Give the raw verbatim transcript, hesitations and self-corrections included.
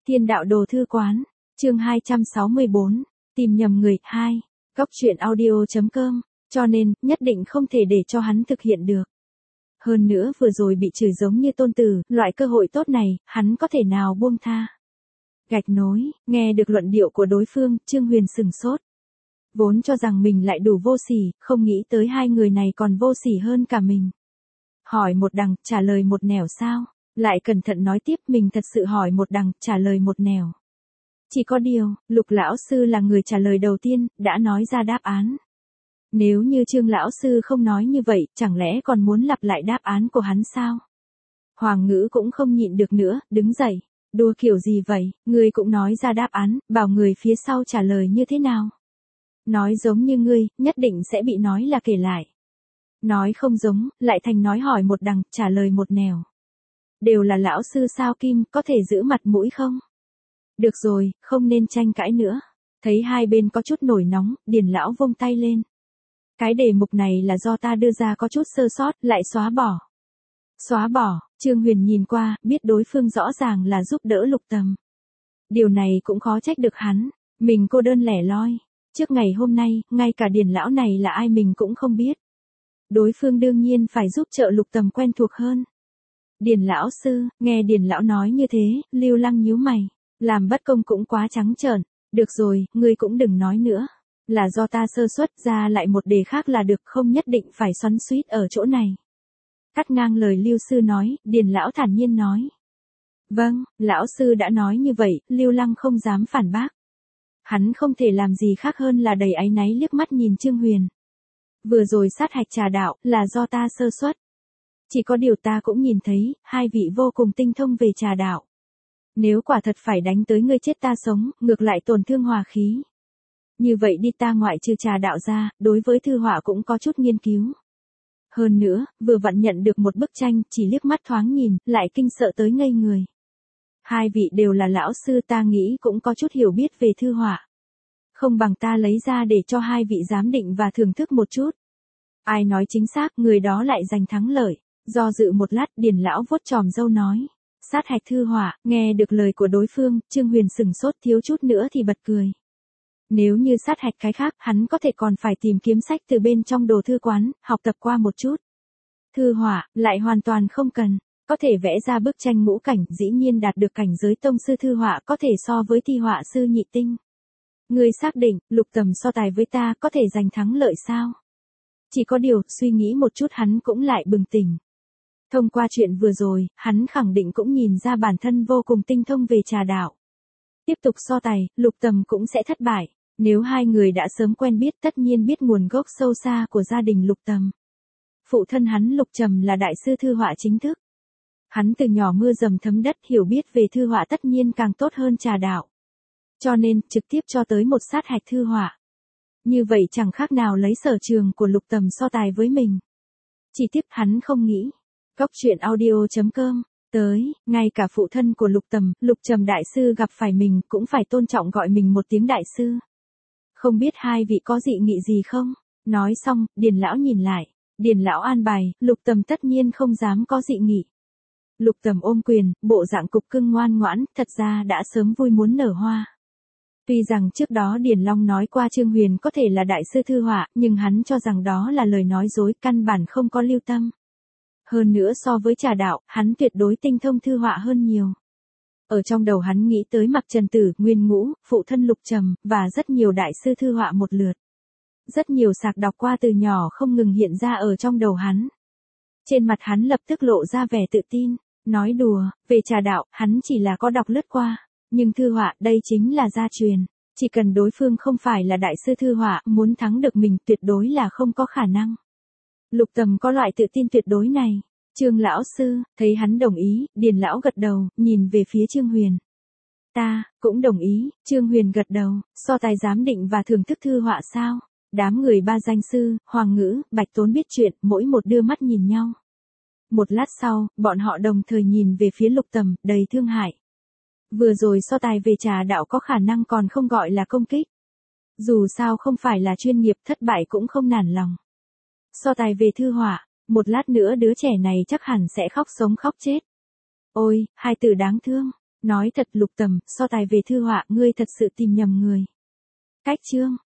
Thiên đạo đồ thư quán, chương hai trăm sáu mươi bốn, tìm nhầm người, hai, góc truyện audio.com, cho nên, nhất định không thể để cho hắn thực hiện được. Hơn nữa vừa rồi bị chửi giống như tôn tử, loại cơ hội tốt này, hắn có thể nào buông tha. Gạch nối, nghe được luận điệu của đối phương, Trương Huyền sừng sốt. Vốn cho rằng mình lại đủ vô sỉ, không nghĩ tới hai người này còn vô sỉ hơn cả mình. Hỏi một đằng, trả lời một nẻo sao? Lại cẩn thận nói tiếp, mình thật sự hỏi một đằng, trả lời một nẻo. Chỉ có điều, Lục lão sư là người trả lời đầu tiên, đã nói ra đáp án. Nếu như Trương lão sư không nói như vậy, chẳng lẽ còn muốn lặp lại đáp án của hắn sao? Hoàng Ngữ cũng không nhịn được nữa, đứng dậy. Đùa kiểu gì vậy, ngươi cũng nói ra đáp án, bảo người phía sau trả lời như thế nào? Nói giống như ngươi, nhất định sẽ bị nói là kể lại. Nói không giống, lại thành nói hỏi một đằng, trả lời một nẻo. Đều là lão sư sao Kim, có thể giữ mặt mũi không? Được rồi, không nên tranh cãi nữa. Thấy hai bên có chút nổi nóng, Điền lão vung tay lên. Cái đề mục này là do ta đưa ra có chút sơ sót, lại xóa bỏ. Xóa bỏ, Trương Huyền nhìn qua, biết đối phương rõ ràng là giúp đỡ Lục Tầm. Điều này cũng khó trách được hắn, mình cô đơn lẻ loi. Trước ngày hôm nay, ngay cả Điền lão này là ai mình cũng không biết. Đối phương đương nhiên phải giúp trợ Lục Tầm quen thuộc hơn. Điền lão sư, nghe Điền lão nói như thế, Lưu Lăng nhíu mày, làm bất công cũng quá trắng trợn. Được rồi, ngươi cũng đừng nói nữa. Là do ta sơ suất, ra lại một đề khác là được, không nhất định phải xoắn xuýt ở chỗ này. Cắt ngang lời Lưu sư nói, Điền lão thản nhiên nói. Vâng, lão sư đã nói như vậy, Lưu Lăng không dám phản bác. Hắn không thể làm gì khác hơn là đầy áy náy liếc mắt nhìn Trương Huyền. Vừa rồi sát hạch trà đạo, là do ta sơ suất. Chỉ có điều ta cũng nhìn thấy, hai vị vô cùng tinh thông về trà đạo. Nếu quả thật phải đánh tới ngươi chết ta sống, ngược lại tổn thương hòa khí. Như vậy đi, ta ngoại trừ trà đạo ra, đối với thư họa cũng có chút nghiên cứu. Hơn nữa, vừa vặn nhận được một bức tranh, chỉ liếc mắt thoáng nhìn, lại kinh sợ tới ngây người. Hai vị đều là lão sư, ta nghĩ cũng có chút hiểu biết về thư họa. Không bằng ta lấy ra để cho hai vị giám định và thưởng thức một chút. Ai nói chính xác, người đó lại giành thắng lợi. Do dự một lát, Điền lão vuốt chòm râu nói. Sát hạch thư họa, nghe được lời của đối phương, Trương Huyền sừng sốt thiếu chút nữa thì bật cười. Nếu như sát hạch cái khác, hắn có thể còn phải tìm kiếm sách từ bên trong đồ thư quán, học tập qua một chút. Thư họa, lại hoàn toàn không cần. Có thể vẽ ra bức tranh ngũ cảnh, dĩ nhiên đạt được cảnh giới tông sư thư họa có thể so với thi họa sư nhị tinh. Ngươi xác định, Lục Tầm so tài với ta có thể giành thắng lợi sao? Chỉ có điều, suy nghĩ một chút hắn cũng lại bừng tỉnh. Thông qua chuyện vừa rồi, hắn khẳng định cũng nhìn ra bản thân vô cùng tinh thông về trà đạo. Tiếp tục so tài, Lục Tầm cũng sẽ thất bại. Nếu hai người đã sớm quen biết, tất nhiên biết nguồn gốc sâu xa của gia đình Lục Tầm. Phụ thân hắn Lục Trầm là đại sư thư họa chính thức. Hắn từ nhỏ mưa dầm thấm đất, hiểu biết về thư họa tất nhiên càng tốt hơn trà đạo. Cho nên, trực tiếp cho tới một sát hạch thư họa. Như vậy chẳng khác nào lấy sở trường của Lục Tầm so tài với mình. Chỉ tiếc hắn không nghĩ. Góc truyện audio.com, tới, ngay cả phụ thân của Lục Tầm, Lục Trầm đại sư gặp phải mình cũng phải tôn trọng gọi mình một tiếng đại sư. Không biết hai vị có dị nghị gì không? Nói xong, Điền lão nhìn lại. Điền lão an bài, Lục Tầm tất nhiên không dám có dị nghị. Lục Tầm ôm quyền, bộ dạng cục cưng ngoan ngoãn, thật ra đã sớm vui muốn nở hoa. Tuy rằng trước đó Điền Long nói qua Trương Huyền có thể là đại sư thư họa, nhưng hắn cho rằng đó là lời nói dối, căn bản không có lưu tâm. Hơn nữa so với trà đạo, hắn tuyệt đối tinh thông thư họa hơn nhiều. Ở trong đầu hắn nghĩ tới Mạc Trần Tử, Nguyên Ngũ, phụ thân Lục Trầm, và rất nhiều đại sư thư họa một lượt. Rất nhiều sạc đọc qua từ nhỏ không ngừng hiện ra ở trong đầu hắn. Trên mặt hắn lập tức lộ ra vẻ tự tin, nói đùa, về trà đạo, hắn chỉ là có đọc lướt qua. Nhưng thư họa, đây chính là gia truyền. Chỉ cần đối phương không phải là đại sư thư họa, muốn thắng được mình tuyệt đối là không có khả năng. Lục Tầm có loại tự tin tuyệt đối này. Trương lão sư, thấy hắn đồng ý, Điền lão gật đầu, nhìn về phía Trương Huyền. Ta, cũng đồng ý, Trương Huyền gật đầu, so tài giám định và thưởng thức thư họa sao? Đám người ba danh sư, Hoàng Ngữ, Bạch Tốn biết chuyện, mỗi một đưa mắt nhìn nhau. Một lát sau, bọn họ đồng thời nhìn về phía Lục Tầm, đầy thương hại. Vừa rồi so tài về trà đạo có khả năng còn không gọi là công kích. Dù sao không phải là chuyên nghiệp, thất bại cũng không nản lòng. So tài về thư họa, một lát nữa đứa trẻ này chắc hẳn sẽ khóc sống khóc chết. Ôi, hai từ đáng thương. Nói thật Lục Tầm, so tài về thư họa, ngươi thật sự tìm nhầm người. Cách chương